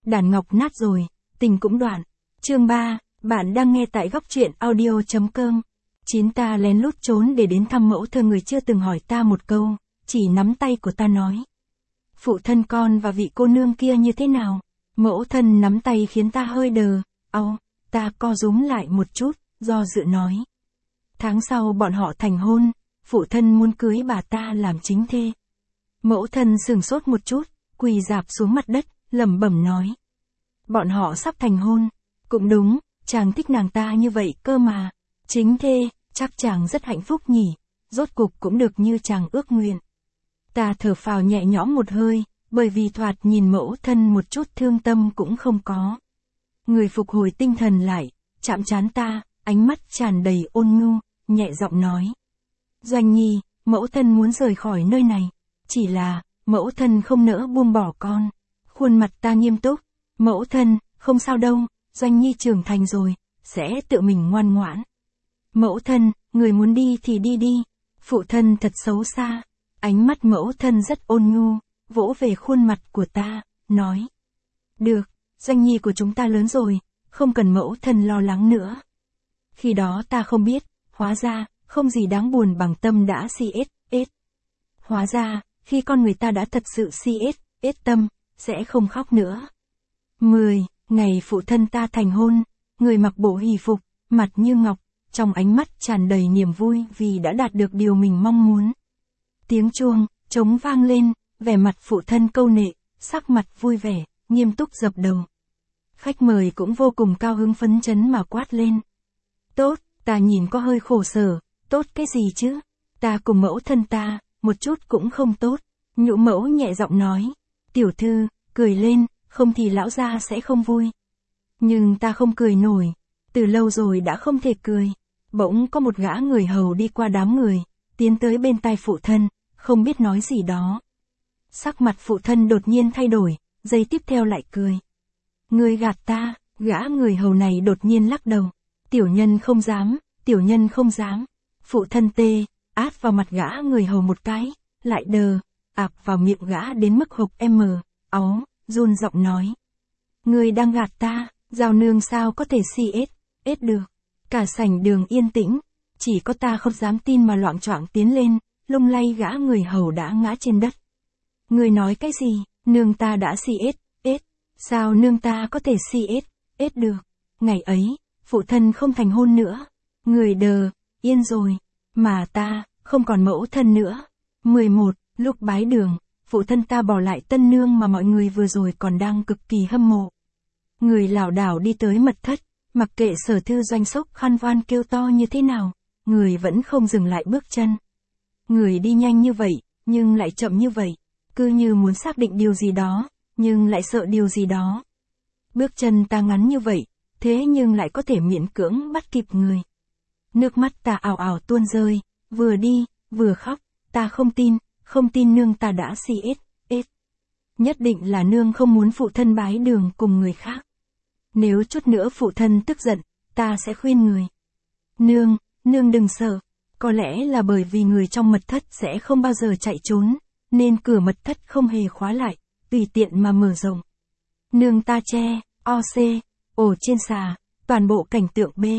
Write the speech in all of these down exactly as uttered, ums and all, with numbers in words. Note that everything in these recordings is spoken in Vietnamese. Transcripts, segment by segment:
đàn ngọc nát rồi, tình cũng đoạn. Chương ba, bạn đang nghe tại góc truyện audio chấm com. Chín ta lén lút trốn để đến thăm mẫu thân người chưa từng hỏi ta một câu, chỉ nắm tay của ta nói. Phụ thân con và vị cô nương kia như thế nào? Mẫu thân nắm tay khiến ta hơi đờ, au, ta co rúm lại một chút, do dự nói. Tháng sau bọn họ thành hôn, phụ thân muốn cưới bà ta làm chính thê. Mẫu thân sửng sốt một chút, quỳ rạp xuống mặt đất, lẩm bẩm nói. Bọn họ sắp thành hôn, cũng đúng, chàng thích nàng ta như vậy cơ mà. Chính thê, chắc chàng rất hạnh phúc nhỉ, rốt cục cũng được như chàng ước nguyện. Ta thở phào nhẹ nhõm một hơi, bởi vì thoạt nhìn mẫu thân một chút thương tâm cũng không có. Người phục hồi tinh thần lại, chạm trán ta, ánh mắt tràn đầy ôn nhu, nhẹ giọng nói. Doanh Nhi, mẫu thân muốn rời khỏi nơi này, chỉ là, mẫu thân không nỡ buông bỏ con. Khuôn mặt ta nghiêm túc, mẫu thân, không sao đâu, Doanh Nhi trưởng thành rồi, sẽ tự mình ngoan ngoãn. Mẫu thân, người muốn đi thì đi đi, phụ thân thật xấu xa. Ánh mắt mẫu thân rất ôn nhu, vỗ về khuôn mặt của ta, nói. Được, Doanh Nhi của chúng ta lớn rồi, không cần mẫu thân lo lắng nữa. Khi đó ta không biết, hóa ra, không gì đáng buồn bằng tâm đã si ết, ết. Hóa ra, khi con người ta đã thật sự si ết, ết tâm, sẽ không khóc nữa. mười. Ngày phụ thân ta thành hôn, người mặc bộ hỷ phục, mặt như ngọc, trong ánh mắt tràn đầy niềm vui vì đã đạt được điều mình mong muốn. Tiếng chuông, trống vang lên, vẻ mặt phụ thân câu nệ, sắc mặt vui vẻ, nghiêm túc dập đầu. Khách mời cũng vô cùng cao hứng phấn chấn mà quát lên. Tốt, ta nhìn có hơi khổ sở, tốt cái gì chứ? Ta cùng mẫu thân ta, một chút cũng không tốt. Nhũ mẫu nhẹ giọng nói. Tiểu thư, cười lên, không thì lão gia sẽ không vui. Nhưng ta không cười nổi, từ lâu rồi đã không thể cười. Bỗng có một gã người hầu đi qua đám người, tiến tới bên tai phụ thân, không biết nói gì đó. Sắc mặt phụ thân đột nhiên thay đổi, giây tiếp theo lại cười. Người gạt ta, gã người hầu này đột nhiên lắc đầu. Tiểu nhân không dám, tiểu nhân không dám. Phụ thân tê, át vào mặt gã người hầu một cái, lại đờ, ạp vào miệng gã đến mức hộc em, áu, run giọng nói. Người đang gạt ta, Giao nương sao có thể si ết, ết được. Cả sảnh đường yên tĩnh, chỉ có ta không dám tin mà loạng choạng tiến lên, lung lay gã người hầu đã ngã trên đất. Người nói cái gì, nương ta đã si ết, ết, sao nương ta có thể si ết, ết được. Ngày ấy, phụ thân không thành hôn nữa, người đờ, yên rồi, mà ta, không còn mẫu thân nữa. mười một. Lúc bái đường, phụ thân ta bỏ lại tân nương mà mọi người vừa rồi còn đang cực kỳ hâm mộ. Người lảo đảo đi tới mật thất, mặc kệ Sở Thư Doanh sốc khăn van kêu to như thế nào, người vẫn không dừng lại bước chân. Người đi nhanh như vậy, nhưng lại chậm như vậy, cứ như muốn xác định điều gì đó, nhưng lại sợ điều gì đó. Bước chân ta ngắn như vậy, thế nhưng lại có thể miễn cưỡng bắt kịp người. Nước mắt ta ào ào tuôn rơi, vừa đi, vừa khóc, ta không tin, không tin nương ta đã si ết, ết. Nhất định là nương không muốn phụ thân bái đường cùng người khác. Nếu chút nữa phụ thân tức giận, ta sẽ khuyên người. Nương, nương đừng sợ, có lẽ là bởi vì người trong mật thất sẽ không bao giờ chạy trốn, nên cửa mật thất không hề khóa lại, tùy tiện mà mở rộng. Nương ta che, o xê, ổ trên xà, toàn bộ cảnh tượng B.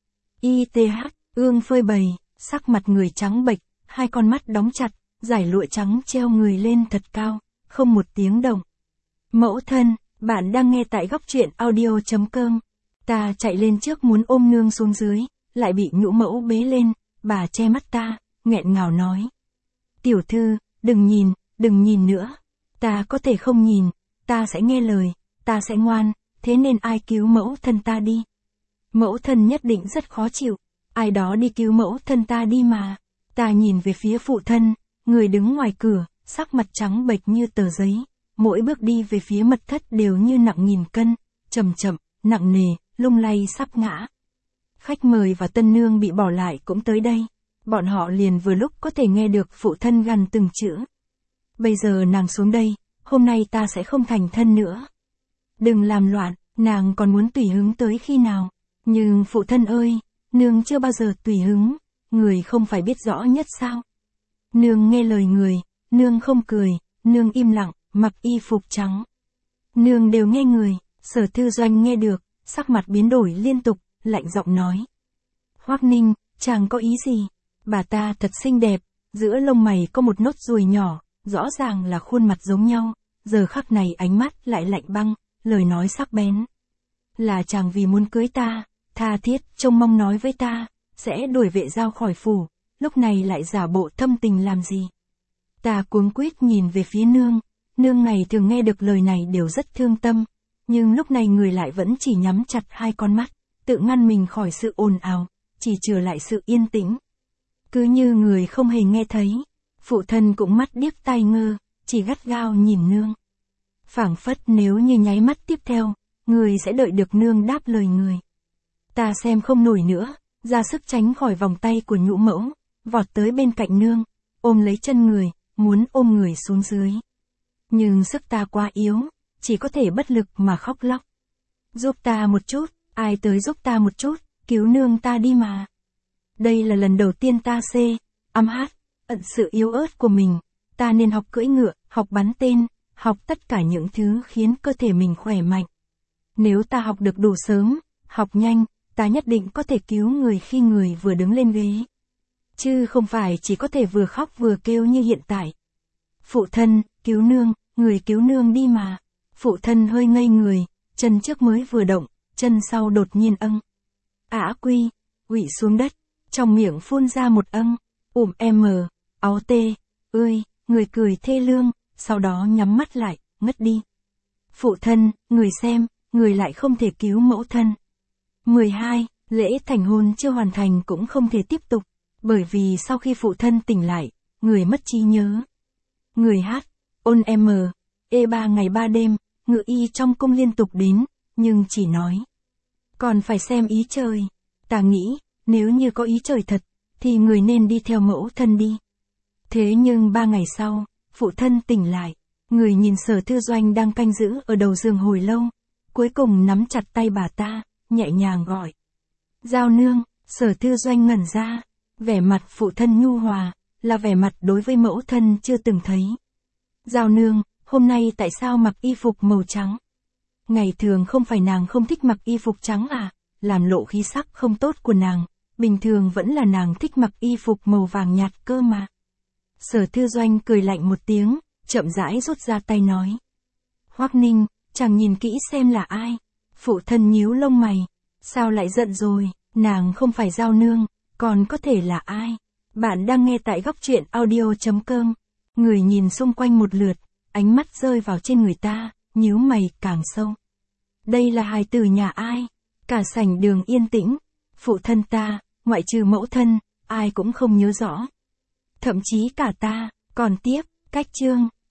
I T H, ương phơi bày, sắc mặt người trắng bệch, hai con mắt đóng chặt, dải lụa trắng treo người lên thật cao, không một tiếng động. Mẫu thân, bạn đang nghe tại góc truyện audio chấm com. Ta chạy lên trước muốn ôm nương xuống dưới, lại bị nhũ mẫu bế lên, bà che mắt ta, nghẹn ngào nói. Tiểu thư, đừng nhìn, đừng nhìn nữa. Ta có thể không nhìn, ta sẽ nghe lời, ta sẽ ngoan, thế nên ai cứu mẫu thân ta đi. Mẫu thân nhất định rất khó chịu, ai đó đi cứu mẫu thân ta đi mà. Ta nhìn về phía phụ thân, người đứng ngoài cửa, sắc mặt trắng bệch như tờ giấy. Mỗi bước đi về phía mật thất đều như nặng nghìn cân, chậm chậm, nặng nề, lung lay sắp ngã. Khách mời và tân nương bị bỏ lại cũng tới đây. Bọn họ liền vừa lúc có thể nghe được phụ thân gằn từng chữ. Bây giờ nàng xuống đây, hôm nay ta sẽ không thành thân nữa. Đừng làm loạn, nàng còn muốn tùy hứng tới khi nào. Nhưng phụ thân ơi, nương chưa bao giờ tùy hứng, người không phải biết rõ nhất sao. Nương nghe lời người, nương không cười, nương im lặng, mặc y phục trắng. Nương đều nghe người, Sở Thư Doanh nghe được, sắc mặt biến đổi liên tục, lạnh giọng nói. Hoắc Ninh, chàng có ý gì? Bà ta thật xinh đẹp, giữa lông mày có một nốt ruồi nhỏ, rõ ràng là khuôn mặt giống nhau, giờ khắc này ánh mắt lại lạnh băng, lời nói sắc bén. Là chàng vì muốn cưới ta, tha thiết, trông mong nói với ta, sẽ đuổi Vệ Giao khỏi phủ, lúc này lại giả bộ thâm tình làm gì? Ta cuống quýt nhìn về phía nương, nương ngày thường nghe được lời này đều rất thương tâm, nhưng lúc này người lại vẫn chỉ nhắm chặt hai con mắt, tự ngăn mình khỏi sự ồn ào, chỉ chừa lại sự yên tĩnh. Cứ như người không hề nghe thấy, phụ thân cũng mắt điếc tai ngơ, chỉ gắt gao nhìn nương. Phảng phất nếu như nháy mắt tiếp theo, người sẽ đợi được nương đáp lời người. Ta xem không nổi nữa, ra sức tránh khỏi vòng tay của nhũ mẫu, vọt tới bên cạnh nương, ôm lấy chân người, muốn ôm người xuống dưới. Nhưng sức ta quá yếu, chỉ có thể bất lực mà khóc lóc. Giúp ta một chút, ai tới giúp ta một chút, cứu nương ta đi mà. Đây là lần đầu tiên ta xê, âm hát, ẩn sự yếu ớt của mình, ta nên học cưỡi ngựa, học bắn tên, học tất cả những thứ khiến cơ thể mình khỏe mạnh. Nếu ta học được đủ sớm, học nhanh, ta nhất định có thể cứu người khi người vừa đứng lên ghế. Chứ không phải chỉ có thể vừa khóc vừa kêu như hiện tại. Phụ thân, cứu nương, người cứu nương đi mà. Phụ thân hơi ngây người, chân trước mới vừa động, chân sau đột nhiên âng. Ả quy, quỵ xuống đất, trong miệng phun ra một âng, ủm m, áo tê, ơi, người cười thê lương, sau đó nhắm mắt lại, ngất đi. Phụ thân, người xem, người lại không thể cứu mẫu thân. mười hai. Lễ thành hôn chưa hoàn thành cũng không thể tiếp tục, bởi vì sau khi phụ thân tỉnh lại, người mất trí nhớ. Người hát, ôn m, e ba ngày ba đêm, ngự y trong cung liên tục đến, nhưng chỉ nói. Còn phải xem ý trời. Ta nghĩ, nếu như có ý trời thật, thì người nên đi theo mẫu thân đi. Thế nhưng ba ngày sau, phụ thân tỉnh lại, người nhìn Sở Thư Doanh đang canh giữ ở đầu giường hồi lâu, cuối cùng nắm chặt tay bà ta, nhẹ nhàng gọi. Giao nương, Sở Thư Doanh ngẩn ra, vẻ mặt phụ thân nhu hòa, là vẻ mặt đối với mẫu thân chưa từng thấy. Giao nương, hôm nay tại sao mặc y phục màu trắng? Ngày thường không phải nàng không thích mặc y phục trắng à, làm lộ khí sắc không tốt của nàng, bình thường vẫn là nàng thích mặc y phục màu vàng nhạt cơ mà. Sở Thư Doanh cười lạnh một tiếng, chậm rãi rút ra tay nói. Hoắc Ninh, chàng nhìn kỹ xem là ai. Phụ thân nhíu lông mày, sao lại giận rồi, nàng không phải Giao nương, còn có thể là ai? Bạn đang nghe tại góc truyện audio chấm com. Người nhìn xung quanh một lượt, ánh mắt rơi vào trên người ta, nhíu mày càng sâu. Đây là hài tử nhà ai? Cả sảnh đường yên tĩnh, phụ thân ta, ngoại trừ mẫu thân, ai cũng không nhớ rõ. Thậm chí cả ta, còn tiếp, cách chương,